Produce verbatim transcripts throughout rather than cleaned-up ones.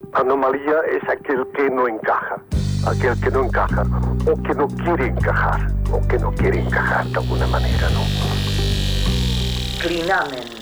Anomalía es aquel que no encaja, aquel que no encaja, o que no quiere encajar, o que no quiere encajar de alguna manera, ¿no? Clinamen.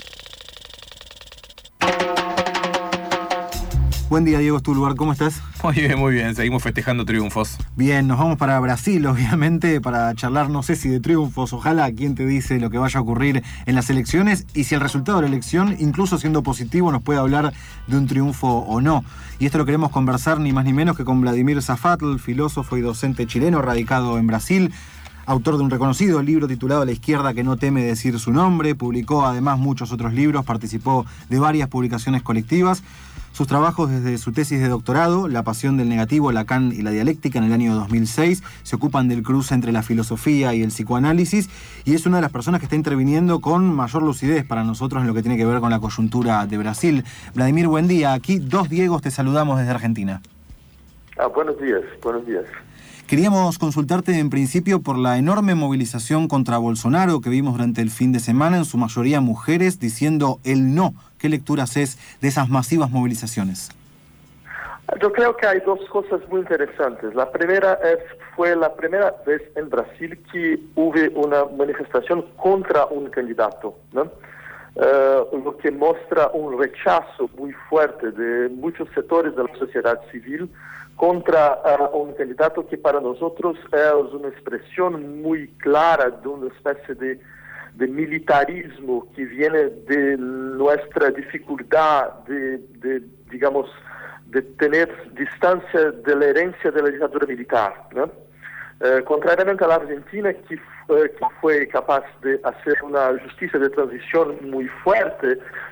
Buen día, Diego, es tu lugar, ¿cómo estás? Muy bien, muy bien, seguimos festejando triunfos. Bien, nos vamos para Brasil, obviamente, para charlar, no sé si de triunfos, ojalá, quién te dice lo que vaya a ocurrir en las elecciones y si el resultado de la elección, incluso siendo positivo, nos puede hablar de un triunfo o no. Y esto lo queremos conversar ni más ni menos que con Vladimir Zafatl, filósofo y docente chileno radicado en Brasil, autor de un reconocido libro titulado La izquierda que no teme decir su nombre, publicó además muchos otros libros, participó de varias publicaciones colectivas. Sus trabajos desde su tesis de doctorado, La pasión del negativo, Lacan y la dialéctica, en el año dos mil seis, se ocupan del cruce entre la filosofía y el psicoanálisis y es una de las personas que está interviniendo con mayor lucidez para nosotros en lo que tiene que ver con la coyuntura de Brasil. Vladimir, buen día. Aquí dos Diegos te saludamos desde Argentina. Ah, buenos días, buenos días. Queríamos consultarte en principio por la enorme movilización contra Bolsonaro que vimos durante el fin de semana, en su mayoría mujeres, diciendo el no. ¿Qué lectura haces de esas masivas movilizaciones? Yo creo que hay dos cosas muy interesantes. La primera es, fue la primera vez en Brasil que hubo una manifestación contra un candidato, ¿no? Uh, lo que muestra un rechazo muy fuerte de muchos sectores de la sociedad civil contra uh, un candidato que para nosotros es una expresión muy clara de una especie de, de militarismo que viene de nuestra dificultad de, de, digamos, de tener distancia de la herencia de la dictadura militar, ¿no? Uh, contrariamente a la Argentina, que, uh, que fue capaz de hacer una justicia de transición muy fuerte,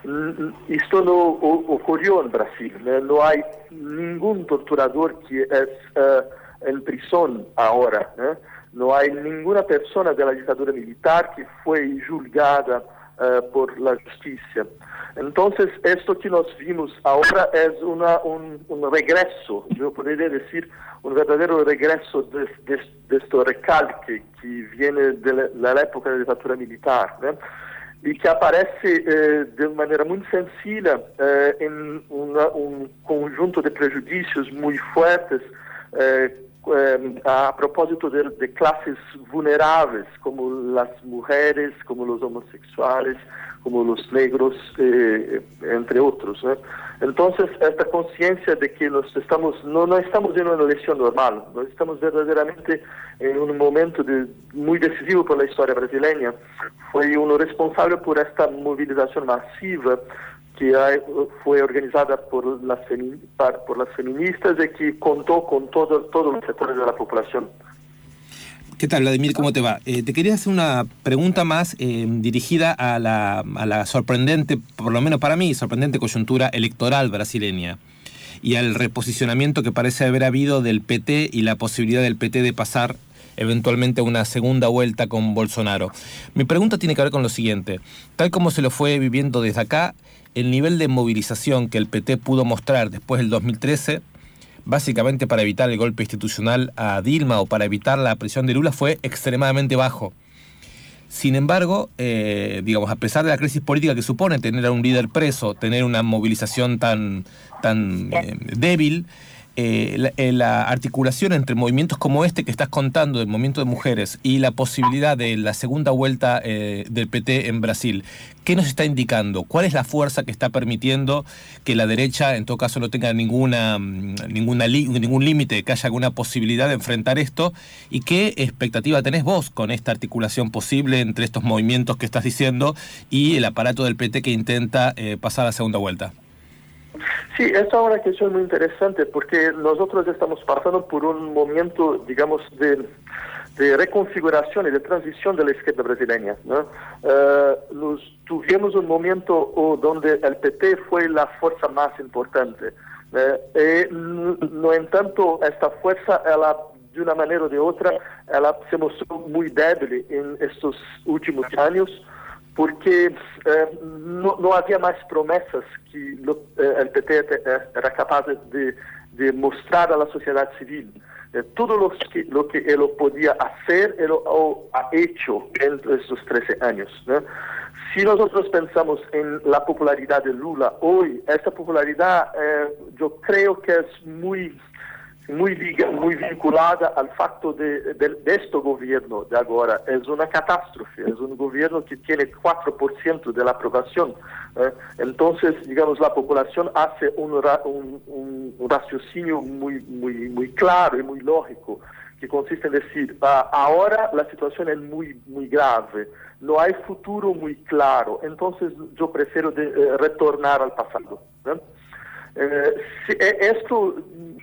esto no ocurrió en Brasil. ¿no? no hay ningún torturador que es uh, en prisión ahora. ¿no? no hay ninguna persona de la dictadura militar que fue juzgada uh, por la justicia. Entonces, esto que nos vimos ahora es una, un, un regreso, yo podría decir, un verdadero regreso de, de, de este recalque que viene de la, de la época de la dictadura militar, ¿no? y que aparece eh, de manera muy sencilla eh, en una, un conjunto de prejuicios muy fuertes eh, eh, a propósito de, de clases vulnerables, como las mujeres, como los homosexuales, como los negros, eh, entre otros. ¿no? Entonces, esta conciencia de que nos estamos, no, no estamos en una elección normal, no estamos verdaderamente en un momento de, muy decisivo por la historia brasileña, fue uno responsable por esta movilización masiva que hay, fue organizada por las, por las feministas y que contó con todo, todos los sectores de la población. ¿Qué tal, Vladimir? ¿Cómo te va? Eh, te quería hacer una pregunta más eh, dirigida a la, a la sorprendente, por lo menos para mí, sorprendente coyuntura electoral brasileña y al reposicionamiento que parece haber habido del P T y la posibilidad del P T de pasar eventualmente a una segunda vuelta con Bolsonaro. Mi pregunta tiene que ver con lo siguiente. Tal como se lo fue viviendo desde acá, el nivel de movilización que el P T pudo mostrar después del dos mil trece, básicamente para evitar el golpe institucional a Dilma o para evitar la prisión de Lula, fue extremadamente bajo. Sin embargo, eh, digamos, a pesar de la crisis política que supone tener a un líder preso, tener una movilización tan, tan eh, débil, eh, la, eh, la articulación entre movimientos como este que estás contando, del movimiento de mujeres, y la posibilidad de la segunda vuelta eh, del P T en Brasil, ¿qué nos está indicando? ¿Cuál es la fuerza que está permitiendo que la derecha, en todo caso, no tenga ninguna, ninguna li, ningún límite, que haya alguna posibilidad de enfrentar esto? ¿Y qué expectativa tenés vos con esta articulación posible entre estos movimientos que estás diciendo y el aparato del P T que intenta eh, pasar a la segunda vuelta? Sí, esta es una cuestión muy interesante porque nosotros estamos pasando por un momento, digamos, de, de reconfiguración y de transición de la izquierda brasileña, ¿no? Uh, nos tuvimos un momento oh, donde el P T fue la fuerza más importante. Uh, y, no en tanto, esta fuerza, ela, de una manera o de otra, ela se mostró muy débil en estos últimos años, porque eh, no, no había más promesas que lo, eh, el P T era capaz de, de mostrar a la sociedad civil. Eh, todo lo que, lo que él podía hacer, él lo ha hecho en estos trece años, ¿no? Si nosotros pensamos en la popularidad de Lula hoy, esta popularidad eh, yo creo que es muy, muy, muy vinculada al facto de, de, de este gobierno de ahora. Es una catástrofe, es un gobierno que tiene cuatro por ciento de la aprobación. ¿eh? Entonces, digamos, la población hace un, un, un raciocinio muy, muy, muy claro y muy lógico, que consiste en decir, ah, ahora la situación es muy, muy grave, no hay futuro muy claro, entonces yo prefiero de, eh, retornar al pasado. ¿no? Eh, si, eh, esto,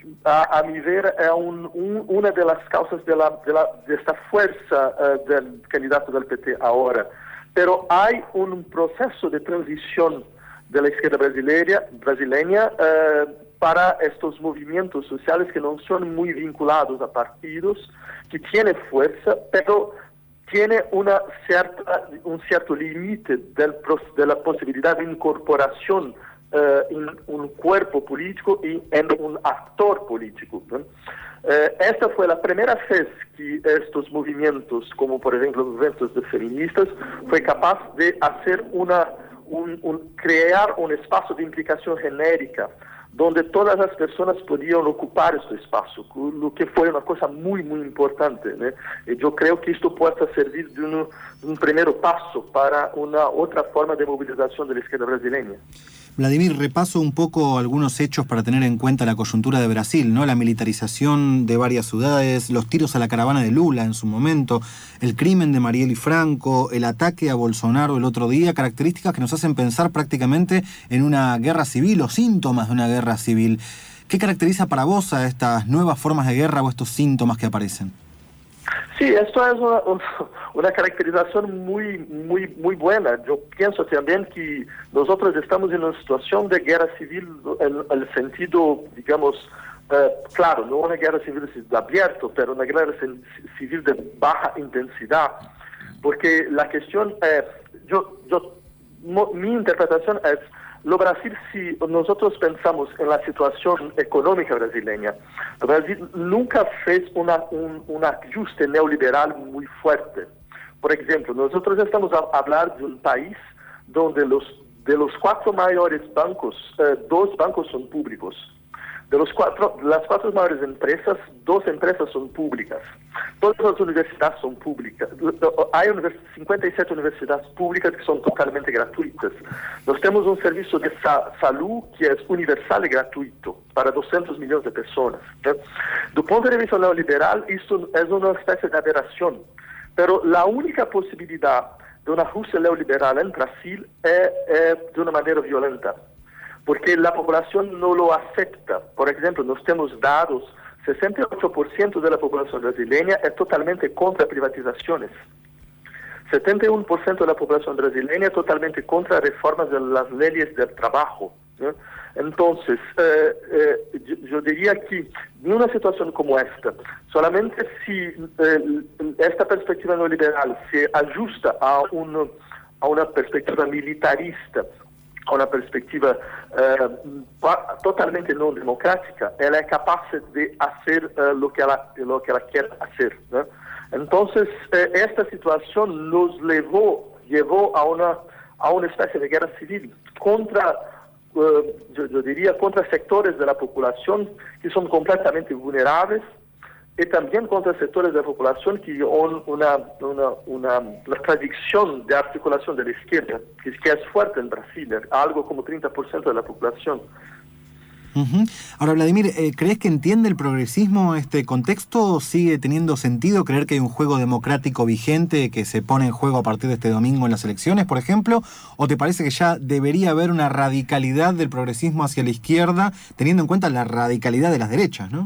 a, a mi ver, es un, un, una de las causas de, la, de, la, de esta fuerza eh, del candidato del P T ahora. Pero hay un proceso de transición de la izquierda brasileña, brasileña eh, para estos movimientos sociales que no son muy vinculados a partidos, que tienen fuerza, pero tiene una cierta, un cierto límite del, de la posibilidad de incorporación eh, en un cuerpo político y en un actor político. ¿no? Eh, esta fue la primera vez que estos movimientos, como por ejemplo los movimientos de feministas, fue capaz de hacer una, un, un, crear un espacio de implicación genérica, donde todas las personas podían ocupar este espacio, lo que fue una cosa muy, muy importante. ¿no? Y yo creo que esto puede servir de un, de un primer paso para una otra forma de movilización de la izquierda brasileña. Vladimir, repaso un poco algunos hechos para tener en cuenta la coyuntura de Brasil, ¿no? La militarización de varias ciudades, los tiros a la caravana de Lula en su momento, el crimen de Marielle Franco, el ataque a Bolsonaro el otro día, características que nos hacen pensar prácticamente en una guerra civil o síntomas de una guerra civil. ¿Qué caracteriza para vos a estas nuevas formas de guerra o estos síntomas que aparecen? Sí, esto es una, una caracterización muy, muy, muy buena. Yo pienso también que nosotros estamos en una situación de guerra civil en el sentido, digamos, eh, claro, no una guerra civil abierta, pero una guerra civil de baja intensidad, porque la cuestión es, yo, yo, mi interpretación es, lo Brasil, si nosotros pensamos en la situación económica brasileña, Brasil nunca fez una, un, un ajuste neoliberal muy fuerte. Por ejemplo, nosotros estamos a hablar de un país donde los, de los cuatro mayores bancos, eh, dos bancos son públicos. De los cuatro, las cuatro mayores empresas, dos empresas son públicas. Todas las universidades son públicas. Hay cincuenta y siete universidades públicas que son totalmente gratuitas. Nos tenemos un servicio de sa salud que es universal y gratuito para doscientos millones de personas. ¿eh? Do punto de vista neoliberal, esto es una especie de aberración. Pero la única posibilidad de una Rusia neoliberal en Brasil es, es de una manera violenta, porque la población no lo acepta. Por ejemplo, nos tenemos dados, sesenta y ocho por ciento de la población brasileña es totalmente contra privatizaciones. setenta y uno por ciento de la población brasileña es totalmente contra reformas de las leyes del trabajo. ¿no? Entonces, eh, eh, yo, yo diría que en una situación como esta, solamente si eh, esta perspectiva neoliberal se ajusta a, un, a una perspectiva militarista, a una perspectiva eh, totalmente no democrática, ella es capaz de hacer eh, lo, que ella, lo que ella quiere hacer. ¿no? Entonces, eh, esta situación nos llevó, llevó a una, a una especie de guerra civil contra, eh, yo, yo diría, contra sectores de la población que son completamente vulnerables, y también contra sectores de la población que tienen una, una, una, una tradición de articulación de la izquierda, que, que es fuerte en Brasil, algo como treinta por ciento de la población. Uh-huh. Ahora, Vladimir, eh, ¿crees que entiende el progresismo este contexto? ¿Sigue teniendo sentido creer que hay un juego democrático vigente que se pone en juego a partir de este domingo en las elecciones, por ejemplo? ¿O te parece que ya debería haber una radicalidad del progresismo hacia la izquierda, teniendo en cuenta la radicalidad de las derechas, ¿no?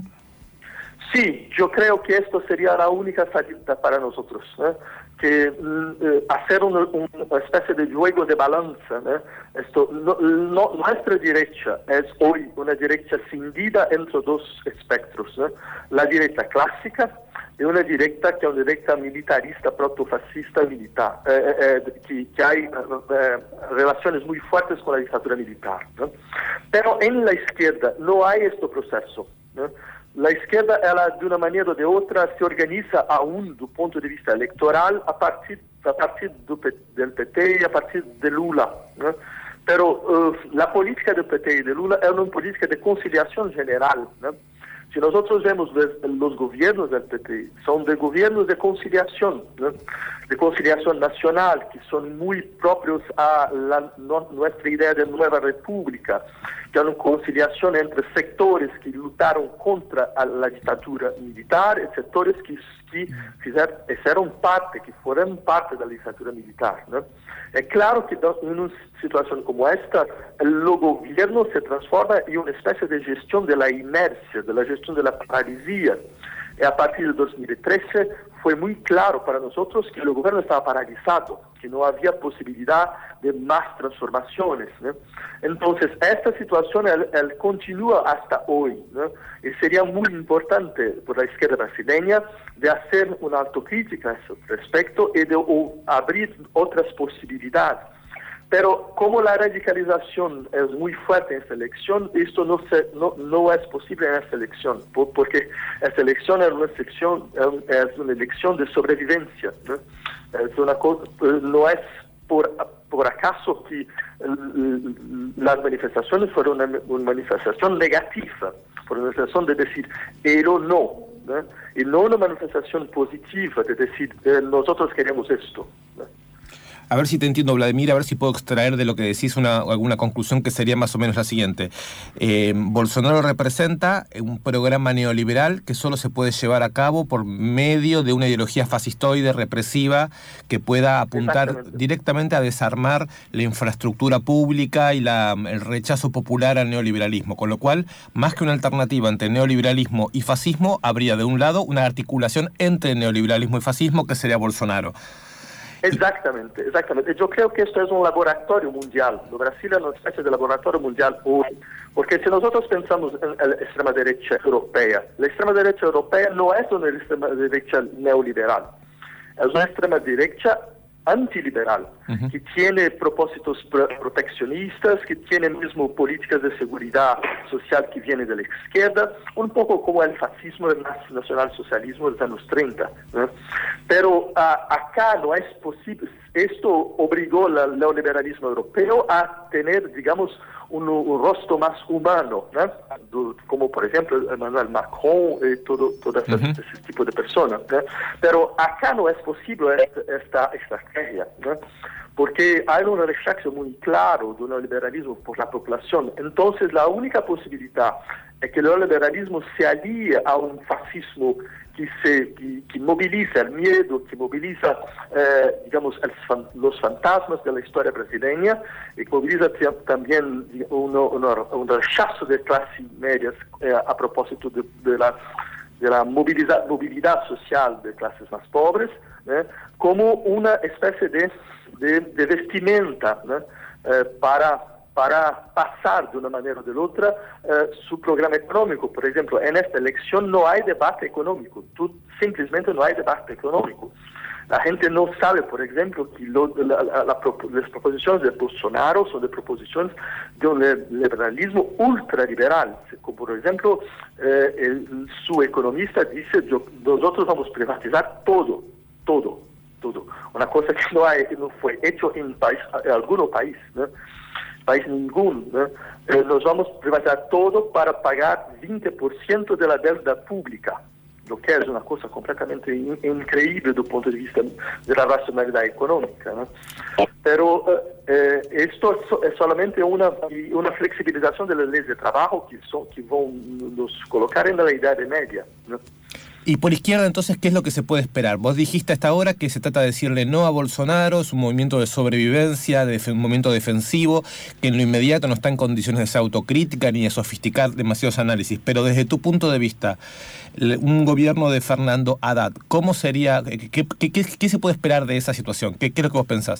Sí, yo creo que esto sería la única salida para nosotros, ¿eh? que eh, hacer un, un, una especie de juego de balanza. ¿eh? Esto, no, no, nuestra derecha es hoy una derecha cindida entre dos espectros, ¿eh? la derecha clásica y una derecha que es una derecha militarista, protofascista militar, eh, eh, que, que hay eh, relaciones muy fuertes con la dictadura militar. ¿no? Pero en la izquierda no hay este proceso. ¿no? la izquierda, ela, de una manera o de otra, se organiza aún do ponto de vista electoral a partir, a partir do, del P T y a partir de Lula, ¿no? Pero uh, la política del P T y de Lula es una política de conciliación general, ¿no? Si nosotros vemos los, los gobiernos del P T, son de gobiernos de conciliación, ¿no? De conciliación nacional, que son muy propios a la, no, nuestra idea de nueva república, que es una conciliación entre sectores que lutaron contra la dictadura militar y sectores que, que fizeram, hicieron parte, que fueron parte de la dictadura militar, ¿no? Es claro que en una situación como esta, el gobierno se transforma en una especie de gestión de la inercia, de la gestión de la paralisia. Y a partir de dos mil trece fue muy claro para nosotros que el gobierno estaba paralizado, que no había posibilidad de más transformaciones, ¿no? Entonces, esta situación él, él continúa hasta hoy, ¿no? Y sería muy importante por la izquierda brasileña de hacer una autocrítica a ese respecto y de o, abrir otras posibilidades. Pero como la radicalización es muy fuerte en esta elección, esto no, se, no, no es posible en esta elección, porque esta elección es una elección, es una elección de sobrevivencia, ¿no? Es una cosa, no es por, por acaso que las manifestaciones fueron una, una manifestación negativa, por una manifestación de decir el o no, ¿no? Y no una manifestación positiva de decir eh, nosotros queremos esto, ¿no? A ver si te entiendo, Vladimir, a ver si puedo extraer de lo que decís una, alguna conclusión que sería más o menos la siguiente. Eh, Bolsonaro representa un programa neoliberal que solo se puede llevar a cabo por medio de una ideología fascistoide, represiva, que pueda apuntar directamente a desarmar la infraestructura pública y la, el rechazo popular al neoliberalismo. Con lo cual, más que una alternativa entre neoliberalismo y fascismo, habría de un lado una articulación entre neoliberalismo y fascismo que sería Bolsonaro. Exactamente, exactamente. Yo creo que esto es un laboratorio mundial. Lo Brasil es una especie de laboratorio mundial hoy. Porque si nosotros pensamos en la extrema derecha europea, la extrema derecha europea no es una extrema derecha neoliberal. Es una extrema derecha antiliberal, uh-huh. que tiene propósitos proteccionistas, que tiene mismo políticas de seguridad social que vienen de la izquierda, un poco como el fascismo, el nacionalsocialismo de los años treinta, ¿no? Pero uh, acá no es posible, esto obligó al neoliberalismo europeo a tener, digamos, un, un rostro más humano, ¿no? Como por ejemplo Emmanuel Macron y todo, todo ese, uh-huh. ese tipo de personas, ¿no? Pero acá no es posible esta, esta estrategia, ¿no? Porque hay un rechazo muy claro del neoliberalismo por la población. Entonces la única posibilidad es que el neoliberalismo se alíe a un fascismo que, se, que, que moviliza el miedo, que moviliza, eh, digamos, el, los fantasmas de la historia brasileña y que moviliza también uno, uno, un rechazo de clases medias eh, a propósito de, de la, de la moviliza, movilidad social de clases más pobres, ¿eh? Como una especie de, de, de vestimenta, ¿no? eh, para... para pasar de una manera o de otra uh, su programa económico. Por ejemplo, en esta elección no hay debate económico, tú, simplemente no hay debate económico. La gente no sabe, por ejemplo, que lo, la, la, la, las proposiciones de Bolsonaro son de proposiciones de un liberalismo ultraliberal. Como por ejemplo, eh, el, su economista dice, yo, nosotros vamos a privatizar todo, todo, todo. Una cosa que no, hay, no fue hecho en, país, en algún país, ¿no? País ninguno, ¿no? Eh, nos vamos a privatizar todo para pagar veinte por ciento de la deuda pública, lo que es una cosa completamente in- increíble desde el punto de vista de la racionalidad económica, ¿no? Pero eh, esto es, so- es solamente una, una flexibilización de las leyes de trabajo que, son, que van nos colocar en la Idade Media, ¿no? Y por izquierda, entonces, ¿qué es lo que se puede esperar? Vos dijiste hasta ahora que se trata de decirle no a Bolsonaro, es un movimiento de sobrevivencia, de un movimiento defensivo, que en lo inmediato no está en condiciones de ser autocrítica ni de sofisticar demasiados análisis. Pero desde tu punto de vista, un gobierno de Fernando Haddad, ¿cómo sería, qué, qué, qué, qué se puede esperar de esa situación? ¿Qué, qué es lo que vos pensás?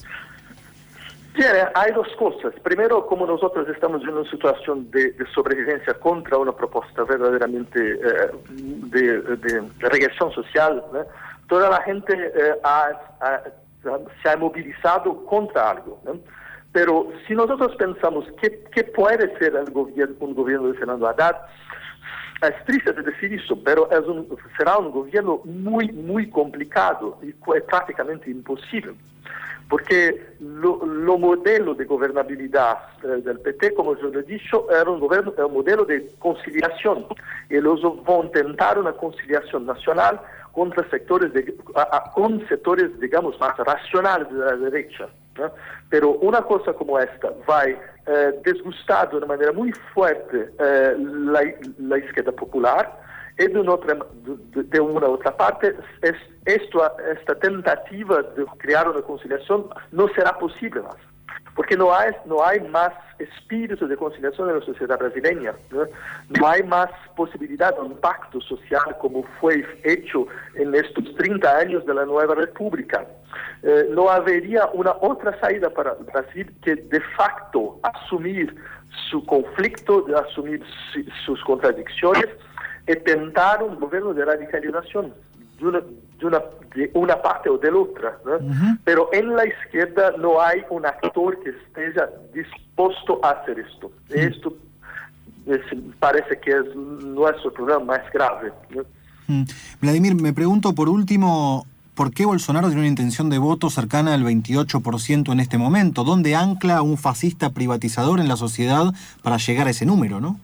Bien, hay dos cosas. Primero, como nosotros estamos en una situación de, de sobrevivencia contra una propuesta verdaderamente eh, de, de, de regresión social, ¿no? Toda la gente eh, ha, ha, se ha movilizado contra algo, ¿no? Pero si nosotros pensamos qué, qué puede ser el gobierno, un gobierno de Fernando Haddad, es triste de decir eso, pero es un, será un gobierno muy, muy complicado y prácticamente imposible. Porque lo, lo modelo de gobernabilidad eh, del P T, como yo lo he dicho, era un, gobierno, era un modelo de conciliación. Y ellos van a intentar una conciliación nacional contra sectores de, a, a, con sectores, digamos, más racionales de la derecha, ¿no? Pero una cosa como esta va a eh, desgustar de una manera muy fuerte eh, la, la izquierda popular. Y de una, otra, de, de una otra parte, es, esto, esta tentativa de crear una conciliación no será posible más, porque no hay, no hay más espíritu de conciliación en la sociedad brasileña, ¿no? No hay más posibilidad de un pacto social como fue hecho en estos treinta años de la nueva república. Eh, no habría una otra salida para Brasil que de facto asumir su conflicto, de asumir su, sus contradicciones, y tentar un gobierno de radicalización de una, de una, de una parte o de la otra, ¿no? Uh-huh. Pero en la izquierda no hay un actor que esté dispuesto a hacer esto. Uh-huh. Esto es, parece que es nuestro problema más grave, ¿no? Uh-huh. Vladimir, me pregunto por último, ¿por qué Bolsonaro tiene una intención de voto cercana al veintiocho por ciento en este momento? ¿Dónde ancla un fascista privatizador en la sociedad para llegar a ese número, no?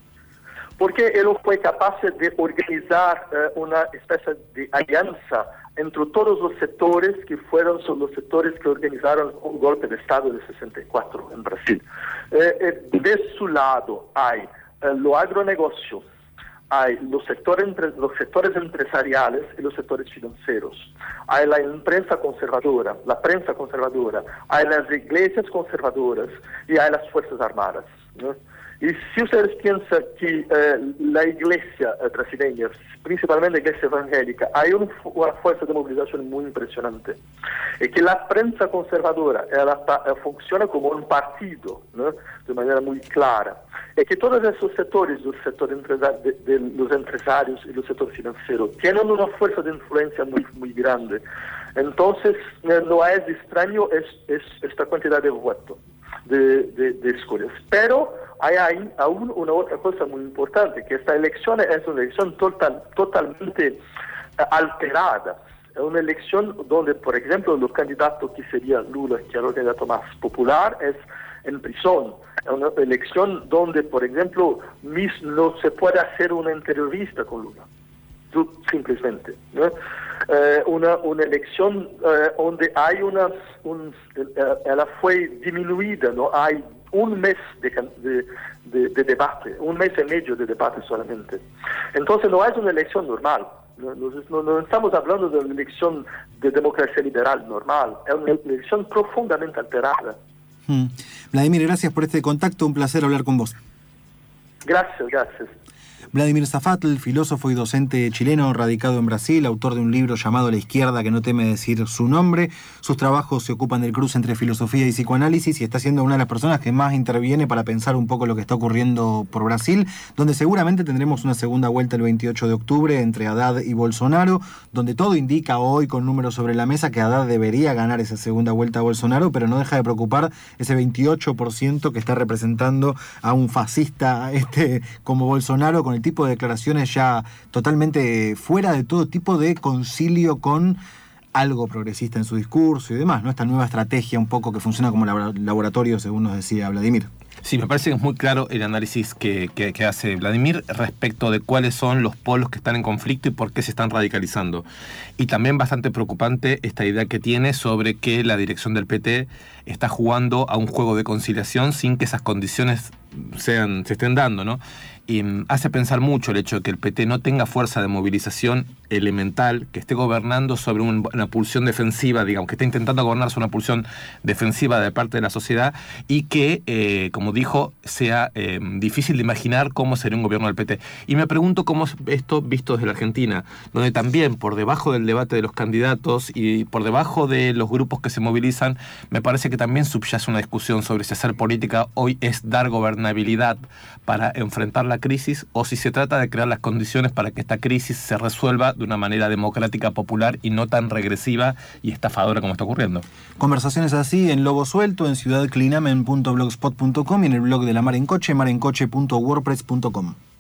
Porque él fue capaz de organizar eh, una especie de alianza entre todos los sectores que fueron los sectores que organizaron el golpe de Estado de sesenta y cuatro en Brasil. Eh, eh, de su lado hay eh, lo agronegocio, hay los sectores, los sectores empresariales y los sectores financieros, hay la imprensa conservadora, la prensa conservadora, hay las iglesias conservadoras y hay las Fuerzas Armadas, ¿no? Y si ustedes piensan que eh, la iglesia eh, brasileña, principalmente la iglesia evangélica, hay un, una fuerza de movilización muy impresionante, y que la prensa conservadora ella, ella funciona como un partido, ¿no? De manera muy clara, y que todos esos sectores, los sectores de, de los empresarios y los sectores financieros, tienen una fuerza de influencia muy, muy grande. Entonces, eh, no es extraño es, es esta cantidad de votos. De, de, de escolhas. Pero hay, hay aún una otra cosa muy importante, que esta elección es una elección total, totalmente alterada. Es una elección donde, por ejemplo, el candidato que sería Lula, que es el candidato más popular, es en prisión. Es una elección donde, por ejemplo, no se puede hacer una entrevista con Lula. Simplemente, ¿no? Eh, una, una elección eh, donde hay una, un, eh, ella fue disminuida, ¿no? Hay un mes de, de, de, de debate, un mes y medio de debate solamente. Entonces no es una elección normal, no, no, no estamos hablando de una elección de democracia liberal normal, es una elección profundamente alterada. Hmm. Vladimir, gracias por este contacto, un placer hablar con vos. Gracias, gracias. Vladimir Zafatl, filósofo y docente chileno radicado en Brasil, autor de un libro llamado La izquierda que no teme decir su nombre. Sus trabajos se ocupan del cruce entre filosofía y psicoanálisis y está siendo una de las personas que más interviene para pensar un poco lo que está ocurriendo por Brasil, donde seguramente tendremos una segunda vuelta el veintiocho de octubre entre Haddad y Bolsonaro, donde todo indica hoy con números sobre la mesa que Haddad debería ganar esa segunda vuelta a Bolsonaro, pero no deja de preocupar ese veintiocho por ciento que está representando a un fascista este como Bolsonaro, con el tipo de declaraciones ya totalmente fuera de todo tipo de concilio con algo progresista en su discurso y demás, ¿no? Esta nueva estrategia un poco que funciona como laboratorio, según nos decía Vladimir. Sí, me parece que es muy claro el análisis que, que, que hace Vladimir respecto de cuáles son los polos que están en conflicto y por qué se están radicalizando. Y también bastante preocupante esta idea que tiene sobre que la dirección del P T está jugando a un juego de conciliación sin que esas condiciones sean, se estén dando, ¿no? Y hace pensar mucho el hecho de que el P T no tenga fuerza de movilización elemental, que esté gobernando sobre un, una pulsión defensiva, digamos, que esté intentando gobernar sobre una pulsión defensiva de parte de la sociedad y que, eh, como dijo, sea eh, difícil de imaginar cómo sería un gobierno del P T. Y me pregunto cómo es esto visto desde la Argentina, donde también por debajo del debate de los candidatos y por debajo de los grupos que se movilizan, me parece que también subyace una discusión sobre si hacer política hoy es dar gobernabilidad para enfrentar la crisis o si se trata de crear las condiciones para que esta crisis se resuelva de una manera democrática, popular y no tan regresiva y estafadora como está ocurriendo. Conversaciones así en Lobo Suelto, en ciudad clinamen punto blogspot punto com y en el blog de La Mar en Coche, mar en coche punto wordpress punto com.